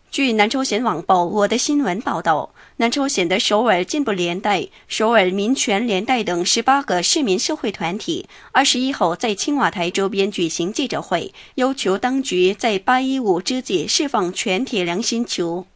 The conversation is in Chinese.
据南朝鲜网报我的新闻报道，南朝鲜的首尔进步联代、首尔民权联代等18个市民社会团体21号在青瓦台周边举行记者会，要求当局在8.15之际释放全体良心囚。